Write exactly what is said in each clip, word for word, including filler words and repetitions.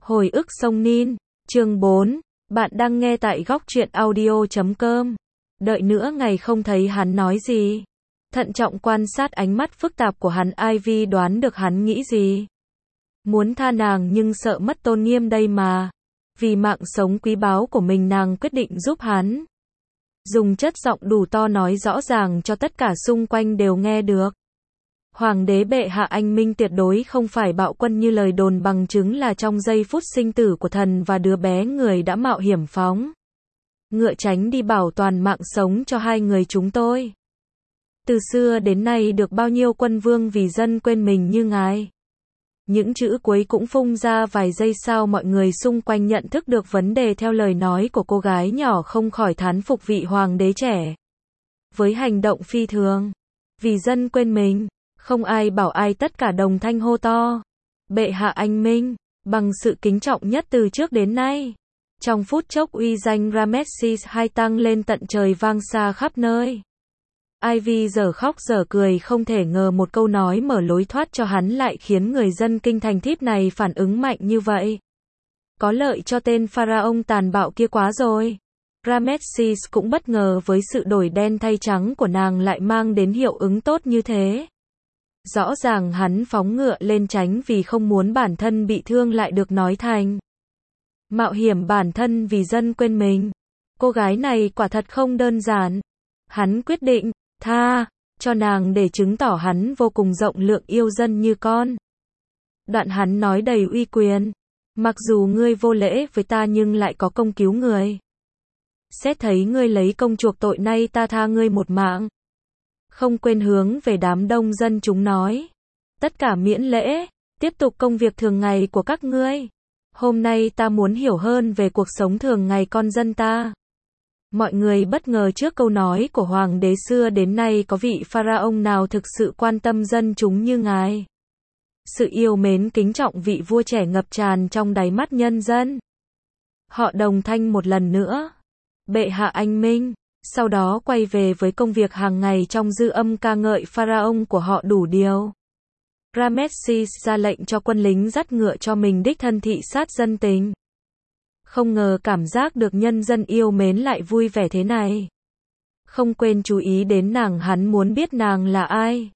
Hồi ức sông Nin, chương bốn, bạn đang nghe tại góc truyện audio chấm com. Đợi nữa ngày không thấy hắn nói gì. Thận trọng quan sát ánh mắt phức tạp của hắn, Ivy đoán được hắn nghĩ gì. Muốn tha nàng nhưng sợ mất tôn nghiêm đây mà. Vì mạng sống quý báu của mình nàng quyết định giúp hắn. Dùng chất giọng đủ to nói rõ ràng cho tất cả xung quanh đều nghe được. Hoàng đế bệ hạ, anh minh tuyệt đối không phải bạo quân như lời đồn, bằng chứng là trong giây phút sinh tử của thần và đứa bé người đã mạo hiểm phóng ngựa tránh đi bảo toàn mạng sống cho hai người chúng tôi. Từ xưa đến nay được bao nhiêu quân vương vì dân quên mình như ngài. Những chữ cuối cũng phun ra vài giây sau mọi người xung quanh nhận thức được vấn đề theo lời nói của cô gái nhỏ, không khỏi thán phục vị hoàng đế trẻ. Với hành động phi thường, vì dân quên mình, không ai bảo ai, tất cả đồng thanh hô to. Bệ hạ anh minh, bằng sự kính trọng nhất từ trước đến nay. Trong phút chốc uy danh Ramesses hai tăng lên tận trời, vang xa khắp nơi. Ivy giờ khóc giờ cười, không thể ngờ một câu nói mở lối thoát cho hắn lại khiến người dân kinh thành Thíp này phản ứng mạnh như vậy. Có lợi cho tên pharaoh tàn bạo kia quá rồi. Ramesses cũng bất ngờ với sự đổi đen thay trắng của nàng lại mang đến hiệu ứng tốt như thế. Rõ ràng hắn phóng ngựa lên tránh vì không muốn bản thân bị thương, lại được nói thành mạo hiểm bản thân vì dân quên mình. Cô gái này quả thật không đơn giản. Hắn quyết định tha cho nàng để chứng tỏ hắn vô cùng rộng lượng, yêu dân như con. Đoạn hắn nói đầy uy quyền. Mặc dù ngươi vô lễ với ta nhưng lại có công cứu người. Xét thấy ngươi lấy công chuộc tội, nay ta tha ngươi một mạng. Không quên hướng về đám đông dân chúng nói. Tất cả miễn lễ, tiếp tục công việc thường ngày của các ngươi. Hôm nay ta muốn hiểu hơn về cuộc sống thường ngày con dân ta. Mọi người bất ngờ trước câu nói của hoàng đế, xưa đến nay có vị pharaoh nào thực sự quan tâm dân chúng như ngài. Sự yêu mến kính trọng vị vua trẻ ngập tràn trong đáy mắt nhân dân. Họ đồng thanh một lần nữa. Bệ hạ anh minh. Sau đó quay về với công việc hàng ngày trong dư âm ca ngợi pharaoh của họ đủ điều. Ramesses ra lệnh cho quân lính dắt ngựa cho mình đích thân thị sát dân tình. Không ngờ cảm giác được nhân dân yêu mến lại vui vẻ thế này. Không quên chú ý đến nàng, hắn muốn biết nàng là ai.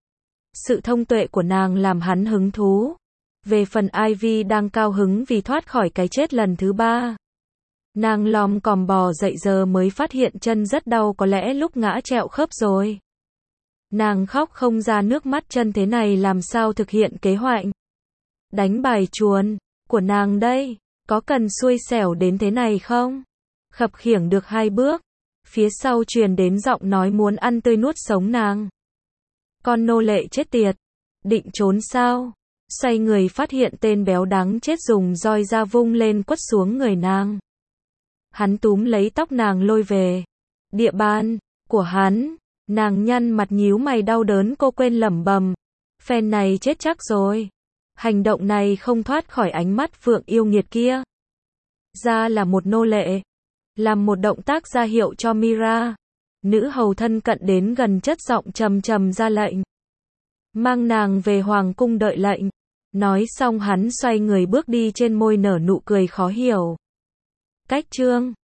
Sự thông tuệ của nàng làm hắn hứng thú. Về phần Ivy đang cao hứng vì thoát khỏi cái chết lần thứ ba. Nàng lom còm bò dậy giờ mới phát hiện chân rất đau, có lẽ lúc ngã trẹo khớp rồi. Nàng khóc không ra nước mắt, chân thế này làm sao thực hiện kế hoạch đánh bài chuồn của nàng đây, có cần xui xẻo đến thế này không? Khập khiễng được hai bước, phía sau truyền đến giọng nói muốn ăn tươi nuốt sống nàng. Con nô lệ chết tiệt, định trốn sao? Xoay người phát hiện tên béo đáng chết dùng roi ra vung lên quất xuống người nàng. Hắn túm lấy tóc nàng lôi về địa bàn của hắn. Nàng nhăn mặt nhíu mày đau đớn, cô quên lẩm bẩm, phen này chết chắc rồi. Hành động này không thoát khỏi ánh mắt phượng yêu nghiệt kia. Ra là một nô lệ, làm một động tác ra hiệu cho Mira. Nữ hầu thân cận đến gần, chất giọng trầm trầm ra lệnh, mang nàng về hoàng cung đợi lệnh. Nói xong hắn xoay người bước đi, trên môi nở nụ cười khó hiểu. Cách chương